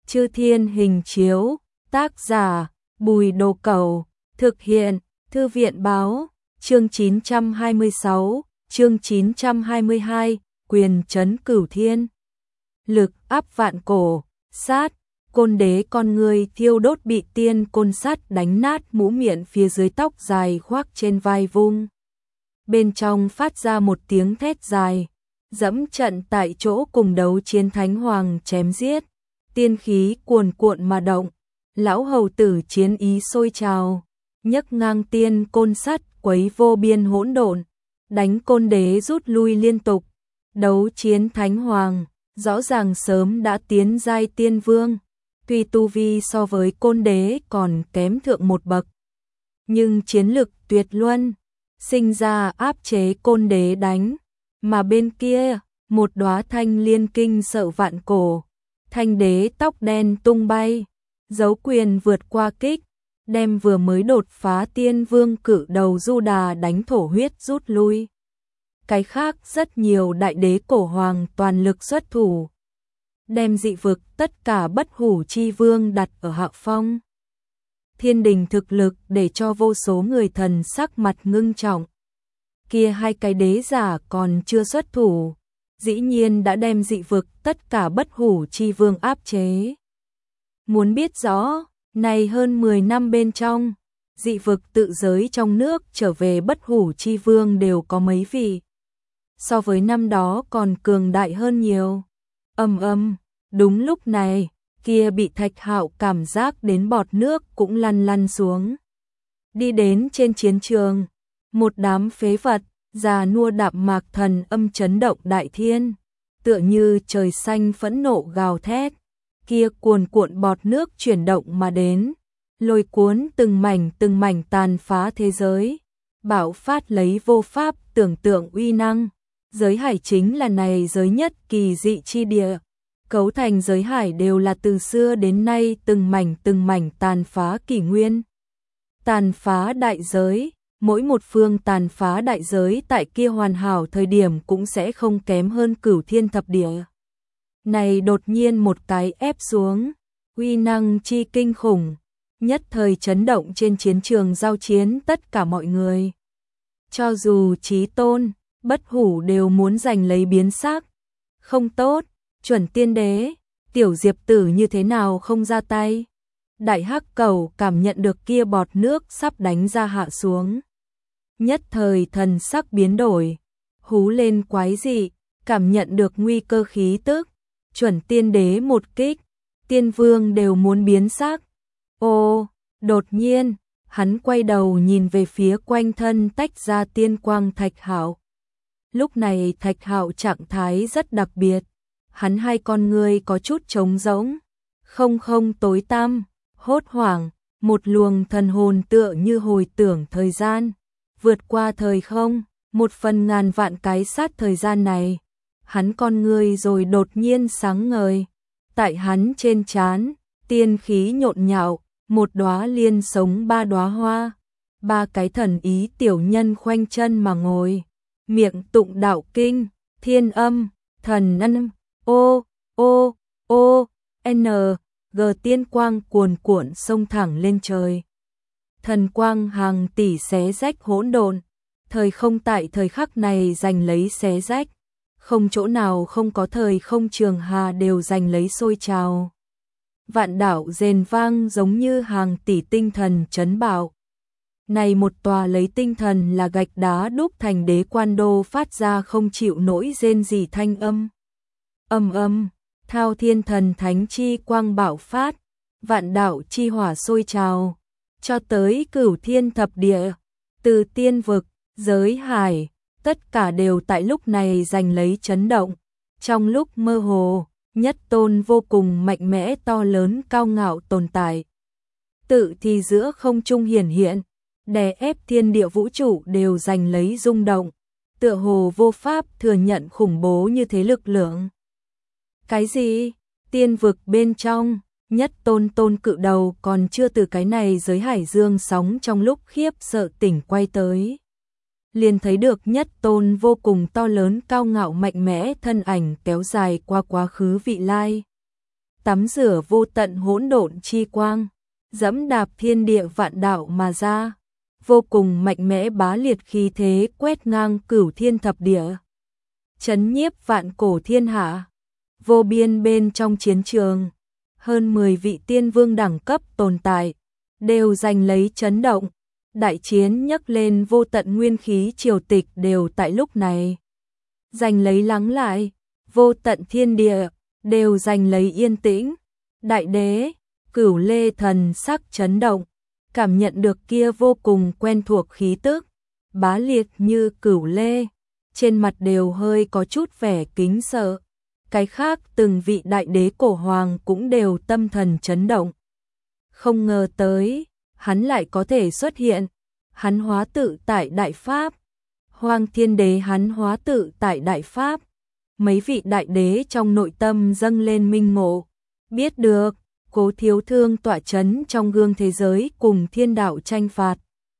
Chư Thiên Hình Chiếu, tác giả Bùi Đồ Cẩu, thực hiện Thư viện Báo, chương 926, chương 922, quyền trấn Cửu Thiên. Lực áp vạn cổ, sát, Côn Đế con người thiêu đốt bị tiên côn sắt đánh nát mũ miệng phía dưới tóc dài khoác trên vai vung. Bên trong phát ra một tiếng thét dài, dẫm trận tại chỗ cùng đấu chiến thánh hoàng chém giết, tiên khí cuồn cuộn mà động, lão hầu tử chiến ý sôi trào, nhấc ngang tiên côn sắt quấy vô biên hỗn độn, đánh Côn Đế rút lui liên tục. Đấu chiến thánh hoàng rõ ràng sớm đã tiến giai tiên vương, tuy tu vi so với Côn Đế còn kém thượng một bậc, nhưng chiến lực tuyệt luân, sinh ra áp chế Côn Đế đánh. Mà bên kia, một đóa thanh liên kinh sợ vạn cổ, thanh đế tóc đen tung bay, dấu quyền vượt qua kích, đem vừa mới đột phá tiên vương cự đầu Du Đà đánh thổ huyết rút lui. Cái khác rất nhiều đại đế cổ hoàng toàn lực xuất thủ, đem dị vực tất cả bất hủ chi vương đặt ở hạ phong. Thiên đình thực lực để cho vô số người thần sắc mặt ngưng trọng. Kia hai cái đế giả còn chưa xuất thủ, dĩ nhiên đã đem dị vực tất cả bất hủ chi vương áp chế. Muốn biết rõ, này hơn 10 năm bên trong, dị vực tự giới trong nước trở về bất hủ chi vương đều có mấy vị. So với năm đó còn cường đại hơn nhiều. Đúng lúc này, kia bị Thạch Hạo cảm giác đến bọt nước cũng lăn lăn xuống. Đi đến trên chiến trường, một đám phế vật, già nua đạp mạc thần âm chấn động đại thiên, tựa như trời xanh phẫn nộ gào thét, kia cuồn cuộn bọt nước chuyển động mà đến, lôi cuốn từng mảnh tàn phá thế giới, bạo phát lấy vô pháp tưởng tượng uy năng. Giới hải chính là này giới nhất kỳ dị chi địa, cấu thành giới hải đều là từ xưa đến nay từng mảnh tàn phá kỷ nguyên. Tàn phá đại giới, mỗi một phương tàn phá đại giới tại kia hoàn hảo thời điểm cũng sẽ không kém hơn Cửu Thiên thập địa. Này đột nhiên một cái ép xuống, uy năng chi kinh khủng, nhất thời chấn động trên chiến trường giao chiến tất cả mọi người. Cho dù chí tôn, bất hủ đều muốn giành lấy biến sắc. Không tốt, chuẩn tiên đế, tiểu diệp tử như thế nào không ra tay. Đại hắc cầu cảm nhận được kia bọt nước sắp đánh ra hạ xuống. Nhất thời thần sắc biến đổi, hú lên quái dị, cảm nhận được nguy cơ khí tức. Chuẩn tiên đế một kích, tiên vương đều muốn biến sắc. Ô, đột nhiên, hắn quay đầu nhìn về phía quanh thân tách ra tiên quang Thạch Hạo. Lúc này Thạch Hạo trạng thái rất đặc biệt, hắn hai con ngươi có chút trống rỗng, không tối tăm, hốt hoảng, một luồng thần hồn tựa như hồi tưởng thời gian, vượt qua thời không, một phần ngàn vạn cái sát thời gian này, hắn con ngươi rồi đột nhiên sáng ngời, tại hắn trên trán, tiên khí nhộn nhạo, một đóa liên sống ba đóa hoa, ba cái thần ý tiểu nhân khoanh chân mà ngồi. Miệng tụng đạo kinh, thiên âm, thần ân, g tiên quang cuồn cuộn xông thẳng lên trời. Thần quang hàng tỷ xé rách hỗn độn, thời không tại thời khắc này giành lấy xé rách, không chỗ nào không có thời không trường hà đều giành lấy sôi trào. Vạn đảo rền vang giống như hàng tỷ tinh thần chấn bạo. Này một tòa lấy tinh thần là gạch đá đúc thành đế quan đô phát ra không chịu nổi rên rỉ thanh âm. Thao thiên thần thánh chi quang bạo phát, vạn đạo chi hỏa sôi trào, cho tới Cửu Thiên thập địa, từ tiên vực, giới hải, tất cả đều tại lúc này giành lấy chấn động. Trong lúc mơ hồ, nhất tôn vô cùng mạnh mẽ to lớn cao ngạo tồn tại. Tự thì giữa không trung hiển hiện, đè ép thiên địa vũ trụ đều giành lấy rung động, tựa hồ vô pháp thừa nhận khủng bố như thế lực lượng. Cái gì? Tiên vực bên trong, nhất tôn cự đầu còn chưa từ cái này giới hải dương sóng trong lúc khiếp sợ tỉnh quay tới. Liền thấy được nhất tôn vô cùng to lớn cao ngạo mạnh mẽ thân ảnh kéo dài qua quá khứ vị lai. tắm rửa vô tận hỗn độn chi quang, dẫm đạp thiên địa vạn đạo mà ra, vô cùng mạnh mẽ bá liệt khí thế quét ngang cửu thiên thập địa, chấn nhiếp vạn cổ thiên hạ. Vô biên bên trong chiến trường, hơn 10 vị tiên vương đẳng cấp tồn tại, đều giành lấy chấn động. Đại chiến nhấc lên, vô tận nguyên khí triều tịch đều tại lúc này giành lấy lắng lại, vô tận thiên địa đều giành lấy yên tĩnh. Đại đế, Cửu Lê thần sắc chấn động, cảm nhận được kia vô cùng quen thuộc khí tức, bá liệt như Cửu Lê, trên mặt đều hơi có chút vẻ kính sợ. Cái khác từng vị đại đế cổ hoàng cũng đều tâm thần chấn động. Không ngờ tới, hắn lại có thể xuất hiện. Hắn hóa tự tại đại pháp. Hoang Thiên Đế hắn hóa tự tại đại pháp. Mấy vị đại đế trong nội tâm dâng lên minh ngộ, biết được Cố Thiếu Thương tọa chấn trong gương thế giới cùng thiên đạo tranh phạt,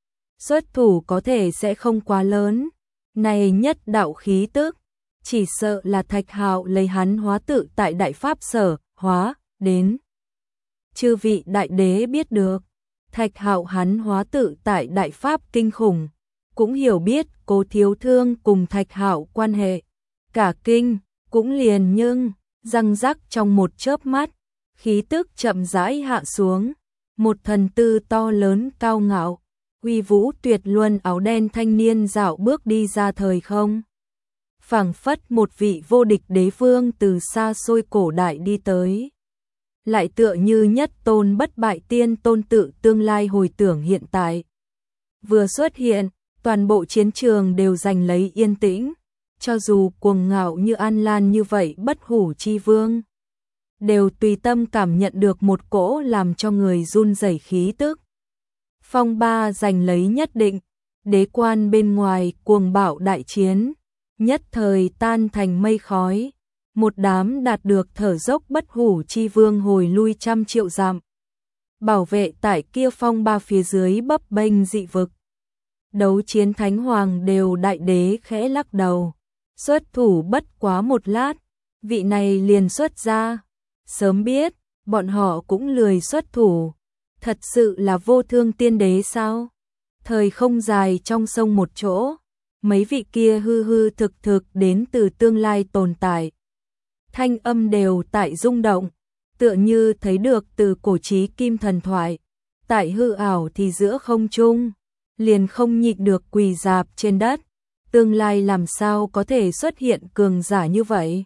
xuất thủ có thể sẽ không quá lớn. Này nhất đạo khí tức, chỉ sợ là Thạch Hạo lấy hắn hóa tự tại đại pháp sở hóa đến. Chư vị đại đế biết được Thạch Hạo hắn hóa tự tại đại pháp kinh khủng, cũng hiểu biết Cố Thiếu Thương cùng Thạch Hạo quan hệ. Cả kinh cũng liền nhưng răng rắc trong một chớp mắt, khí tức chậm rãi hạ xuống, một thần tư to lớn cao ngạo, uy vũ tuyệt luân áo đen thanh niên dạo bước đi ra thời không. Phảng phất một vị vô địch đế vương từ xa xôi cổ đại đi tới. Lại tựa như nhất tôn bất bại tiên tôn tự tương lai hồi tưởng hiện tại. Vừa xuất hiện, toàn bộ chiến trường đều giành lấy yên tĩnh, cho dù cuồng ngạo như An Lan như vậy bất hủ chi vương, đều tùy tâm cảm nhận được một cỗ làm cho người run rẩy khí tức. Phong ba giành lấy nhất định, đế quan bên ngoài cuồng bạo đại chiến, nhất thời tan thành mây khói. Một đám đạt được thở dốc bất hủ chi vương hồi lui trăm triệu dặm, bảo vệ tại kia phong ba phía dưới bấp bênh dị vực. Đấu chiến thánh hoàng đều đại đế khẽ lắc đầu, xuất thủ bất quá một lát, vị này liền xuất ra. Sớm biết, bọn họ cũng lười xuất thủ, thật sự là vô thương tiên đế sao? Thời không dài trong sông một chỗ, mấy vị kia hư hư thực thực đến từ tương lai tồn tại. Thanh âm đều tại rung động, tựa như thấy được từ cổ chí kim thần thoại, tại hư ảo thì giữa không trung, liền không nhịn được quỳ rạp trên đất. Tương lai làm sao có thể xuất hiện cường giả như vậy?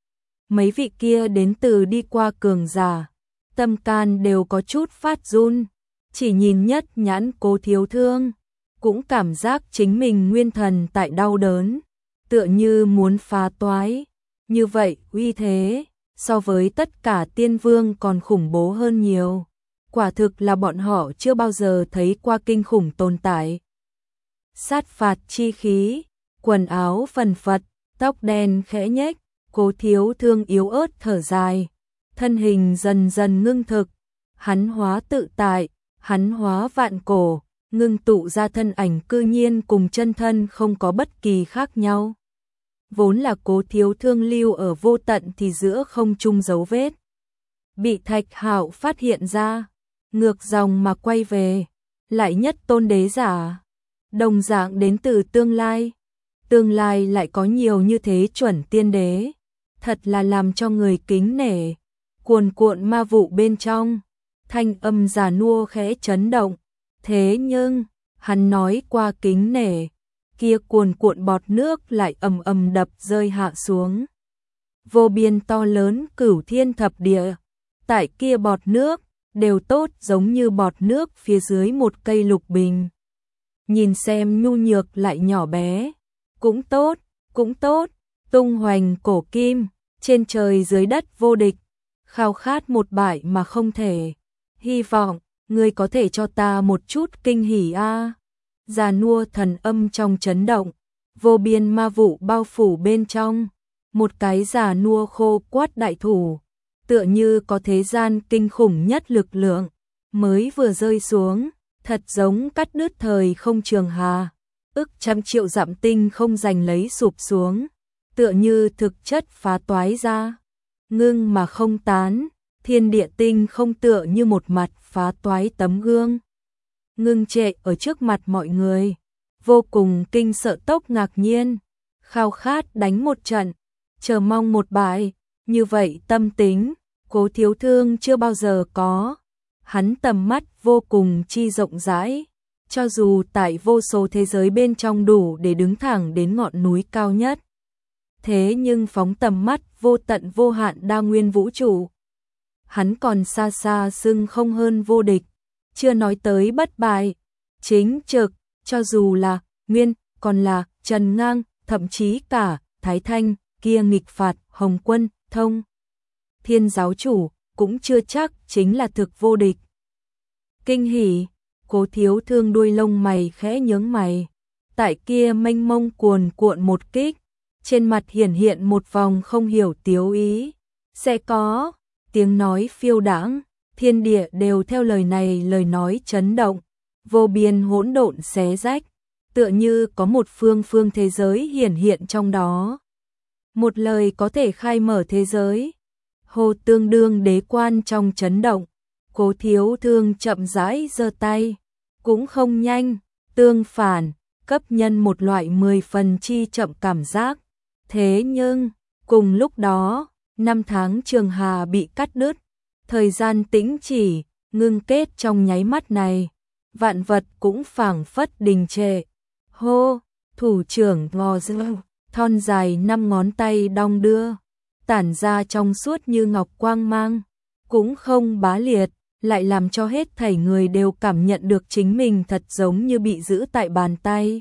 Mấy vị kia đến từ đi qua cường giả, tâm can đều có chút phát run, chỉ nhìn nhất nhãn Cố Thiếu Thương, cũng cảm giác chính mình nguyên thần tại đau đớn, tựa như muốn phá toái. Như vậy uy thế, so với tất cả tiên vương còn khủng bố hơn nhiều. Quả thực là bọn họ chưa bao giờ thấy qua kinh khủng tồn tại. Sát phạt chi khí, quần áo phần phật, tóc đen khẽ nhếch, Cố Thiếu Thương yếu ớt thở dài, thân hình dần dần ngưng thực, hắn hóa tự tại, hắn hóa vạn cổ, ngưng tụ ra thân ảnh cư nhiên cùng chân thân không có bất kỳ khác nhau. Vốn là Cố Thiếu Thương lưu ở vô tận thì giữa không trung dấu vết, bị Thạch Hạo phát hiện ra, ngược dòng mà quay về, lại nhất tôn đế giả, đồng dạng đến từ tương lai lại có nhiều như thế chuẩn tiên đế, thật là làm cho người kính nể. Cuồn cuộn ma vụ bên trong, thanh âm già nua khẽ chấn động, thế nhưng hắn nói qua kính nể, kia cuồn cuộn bọt nước lại ầm ầm đập rơi hạ xuống. Vô biên to lớn cửu thiên thập địa, tại kia bọt nước đều tốt giống như bọt nước phía dưới một cây lục bình. Nhìn xem nhu nhược lại nhỏ bé, cũng tốt, tung hoành cổ kim, trên trời dưới đất vô địch, khao khát một bại mà không thể. Hy vọng ngươi có thể cho ta một chút kinh hỉ a. Già nua thần âm trong chấn động, vô biên ma vụ bao phủ bên trong, một cái già nua khô quát đại thủ, tựa như có thế gian kinh khủng nhất lực lượng, mới vừa rơi xuống, thật giống cắt đứt thời không trường hà, ức trăm triệu dặm tinh không giành lấy sụp xuống, tựa như thực chất phá toái ra, ngưng mà không tán, Thiên địa tinh không tựa như một mặt phá toái tấm gương, ngưng trệ ở trước mặt mọi người, vô cùng kinh sợ tốc ngạc nhiên, khao khát đánh một trận, chờ mong một bại, như vậy tâm tính, Cố Thiếu Thương chưa bao giờ có. Hắn tầm mắt vô cùng chi rộng rãi, cho dù tại vô số thế giới bên trong đủ để đứng thẳng đến ngọn núi cao nhất. Thế nhưng phóng tầm mắt vô tận vô hạn đa nguyên vũ trụ, hắn còn xa xa xưng không hơn vô địch, chưa nói tới bất bại, chính trực, cho dù là Nguyên, còn là Trần Ngang, thậm chí cả Thái Thanh, kia nghịch phạt Hồng Quân, Thông Thiên giáo chủ, cũng chưa chắc chính là thực vô địch. Kinh hỉ, Cố Thiếu Thương đuôi lông mày khẽ nhướng mày, tại kia mênh mông cuồn cuộn một kích, trên mặt hiển hiện một vòng không hiểu tiếu ý, sẽ có tiếng nói phiêu đãng, thiên địa đều theo lời này lời nói chấn động, vô biên hỗn độn xé rách, tựa như có một phương phương thế giới hiển hiện trong đó. Một lời có thể khai mở thế giới. Hồ tương đương đế quan trong chấn động, Cố Thiếu Thương chậm rãi giơ tay, cũng không nhanh, tương phản, cấp nhân một loại 10 phần chi chậm cảm giác. Thế nhưng, cùng lúc đó, 5 tháng trường hà bị cắt đứt, thời gian tĩnh chỉ, ngưng kết trong nháy mắt này, vạn vật cũng phảng phất đình trệ. Hô, thủ trưởng ngò dư, thon dài 5 ngón tay đong đưa, tản ra trong suốt như ngọc quang mang, cũng không bá liệt, lại làm cho hết thảy người đều cảm nhận được chính mình thật giống như bị giữ tại bàn tay.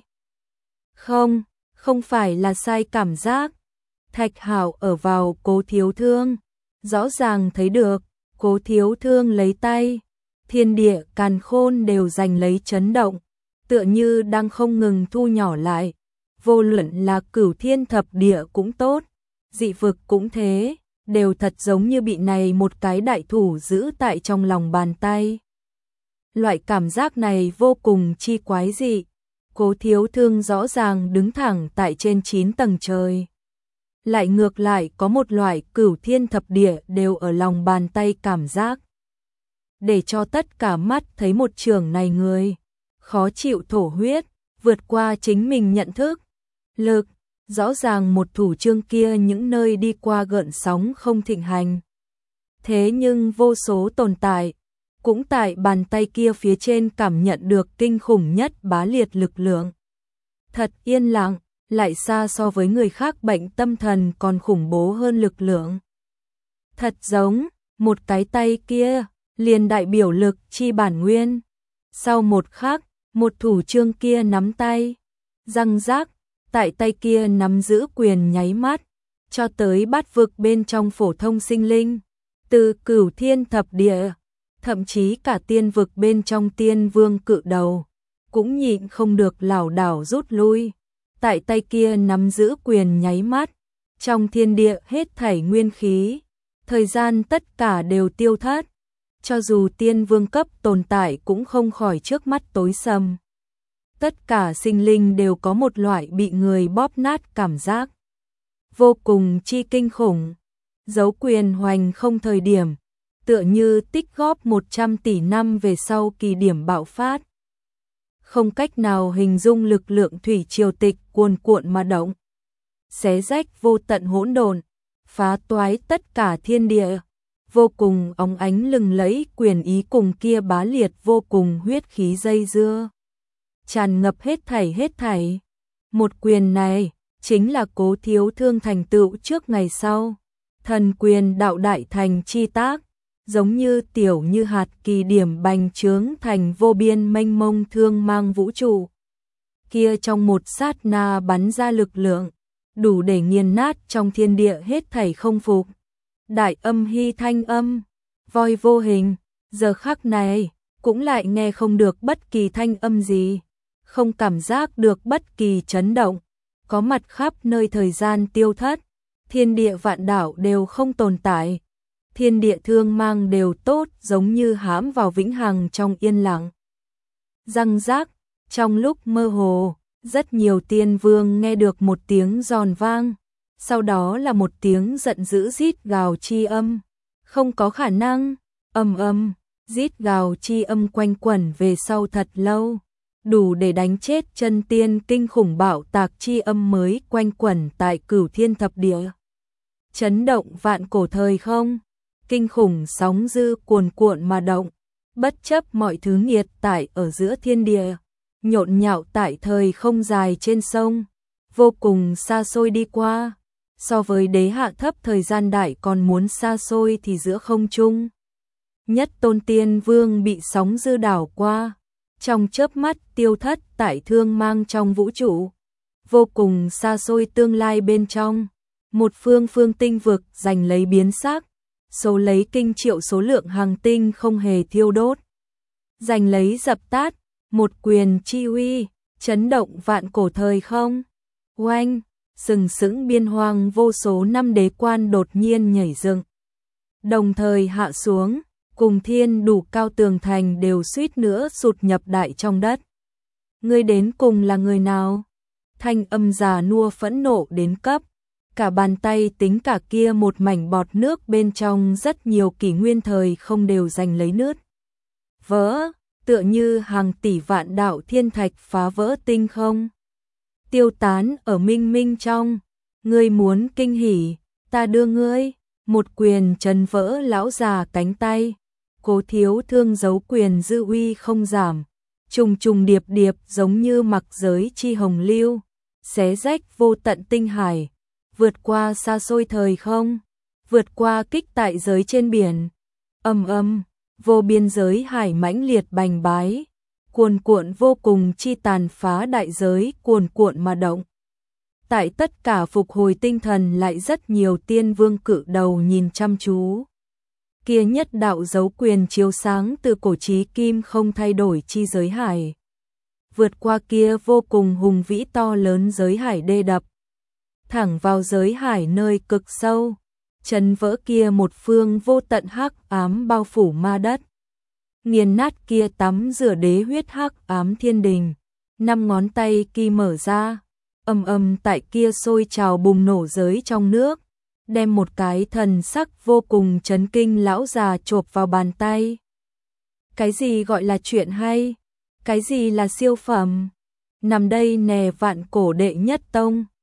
Không phải là sai cảm giác. Thạch Hạo ở vào Cố Thiếu Thương, rõ ràng thấy được, Cố Thiếu Thương lấy tay, thiên địa càn khôn đều giành lấy chấn động, tựa như đang không ngừng thu nhỏ lại, vô luận là cửu thiên thập địa cũng tốt, dị vực cũng thế, đều thật giống như bị này một cái đại thủ giữ tại trong lòng bàn tay. Loại cảm giác này vô cùng chi quái dị, Cố Thiếu Thương rõ ràng đứng thẳng tại trên 9 tầng trời. Lại ngược lại có một loại cửu thiên thập địa đều ở lòng bàn tay cảm giác. Để cho tất cả mắt thấy một trường này người, khó chịu thổ huyết, vượt qua chính mình nhận thức. Lực, rõ ràng một thủ chương kia những nơi đi qua gợn sóng không thịnh hành. Thế nhưng vô số tồn tại, cũng tại bàn tay kia phía trên cảm nhận được kinh khủng nhất bá liệt lực lượng. Thật yên lặng, lại xa so với người khác bệnh tâm thần còn khủng bố hơn lực lượng. Thật giống, một cái tay kia, liền đại biểu lực chi bản nguyên. Sau một khắc, một thủ chương kia nắm tay, răng rác, tại tay kia nắm giữ quyền nháy mắt, cho tới bát vực bên trong phổ thông sinh linh, từ cửu thiên thập địa, thậm chí cả tiên vực bên trong tiên vương cự đầu, cũng nhịn không được lảo đảo rút lui. Tại tay kia nắm giữ quyền nháy mắt, trong thiên địa hết thảy nguyên khí, thời gian tất cả đều tiêu thất, cho dù tiên vương cấp tồn tại cũng không khỏi trước mắt tối sầm. Tất cả sinh linh đều có một loại bị người bóp nát cảm giác, vô cùng chi kinh khủng, dấu quyền hoành không thời điểm, tựa như tích góp 100 tỷ năm về sau kỳ điểm bạo phát. Không cách nào hình dung lực lượng thủy triều tịch cuồn cuộn mà động, xé rách vô tận hỗn độn, phá toái tất cả thiên địa, vô cùng óng ánh lừng lẫy quyền ý cùng kia bá liệt vô cùng huyết khí dây dưa, tràn ngập hết thảy. Một quyền này chính là Cố Thiếu Thương thành tựu trước ngày sau, thần quyền đạo đại thành chi tác, giống như tiểu như hạt kỳ điểm bành trướng thành vô biên mênh mông thương mang vũ trụ. Kia trong một sát na bắn ra lực lượng, đủ để nghiền nát trong thiên địa hết thảy không phục. Đại âm hy thanh âm, voi vô hình, giờ khắc này, cũng lại nghe không được bất kỳ thanh âm gì, không cảm giác được bất kỳ chấn động, có mặt khắp nơi thời gian tiêu thất, thiên địa vạn đảo đều không tồn tại. Thiên địa thương mang đều tốt giống như hãm vào vĩnh hằng trong yên lặng. Răng rác, trong lúc mơ hồ, rất nhiều tiên vương nghe được một tiếng giòn vang, sau đó là một tiếng giận dữ rít gào chi âm, Không có khả năng. Rít gào chi âm quanh quẩn về sau thật lâu, đủ để đánh chết chân tiên kinh khủng bạo tạc chi âm mới quanh quẩn tại Cửu Thiên Thập Địa. Chấn động vạn cổ thời không, kinh khủng sóng dư cuồn cuộn mà động, bất chấp mọi thứ nghiệt tại ở giữa thiên địa, nhộn nhạo tại thời không dài trên sông, vô cùng xa xôi đi qua, so với đế hạ thấp thời gian đại còn muốn xa xôi thì giữa không trung. Nhất tôn tiên vương bị sóng dư đảo qua, trong chớp mắt tiêu thất tại thương mang trong vũ trụ, vô cùng xa xôi tương lai bên trong, một phương phương tinh vực giành lấy biến sắc, số lấy kinh triệu số lượng hàng tinh không hề thiêu đốt, giành lấy dập tắt, một quyền chi uy, chấn động vạn cổ thời không. Oanh, sừng sững biên hoang vô số năm đế quan đột nhiên nhảy dựng, đồng thời hạ xuống, cùng thiên đủ cao tường thành đều suýt nữa sụt nhập đại trong đất. Ngươi đến cùng là người nào? Thanh âm già nua phẫn nộ đến cấp, cả bàn tay tính cả kia một mảnh bọt nước bên trong rất nhiều kỷ nguyên thời không đều giành lấy nứt vỡ, tựa như hàng tỷ vạn đạo thiên thạch phá vỡ tinh không, tiêu tán ở minh minh trong. Ngươi muốn kinh hỉ, ta đưa ngươi. Một quyền chấn vỡ lão già cánh tay, Cố Thiếu Thương giấu quyền dư uy không giảm, trùng trùng điệp điệp giống như mặc giới chi hồng lưu, xé rách vô tận tinh hải, vượt qua xa xôi thời không, vượt qua kích tại giới trên biển. Vô biên giới hải mãnh liệt bành bái, cuồn cuộn vô cùng chi tàn phá đại giới cuồn cuộn mà động. Tại tất cả phục hồi tinh thần lại rất nhiều tiên vương cự đầu nhìn chăm chú. Kia nhất đạo dấu quyền chiếu sáng từ cổ chí kim không thay đổi chi giới hải. Vượt qua kia vô cùng hùng vĩ to lớn giới hải đê đập. Thẳng vào giới hải nơi cực sâu, chấn vỡ kia một phương vô tận hắc ám bao phủ ma đất. Nghiền nát kia tắm rửa đế huyết hắc ám thiên đình, 5 ngón tay kỳ mở ra, tại kia sôi trào bùng nổ giới trong nước, đem một cái thần sắc vô cùng chấn kinh lão già chộp vào bàn tay. Cái gì gọi là chuyện hay? Cái gì là siêu phẩm? Nằm đây nè vạn cổ đệ nhất tông.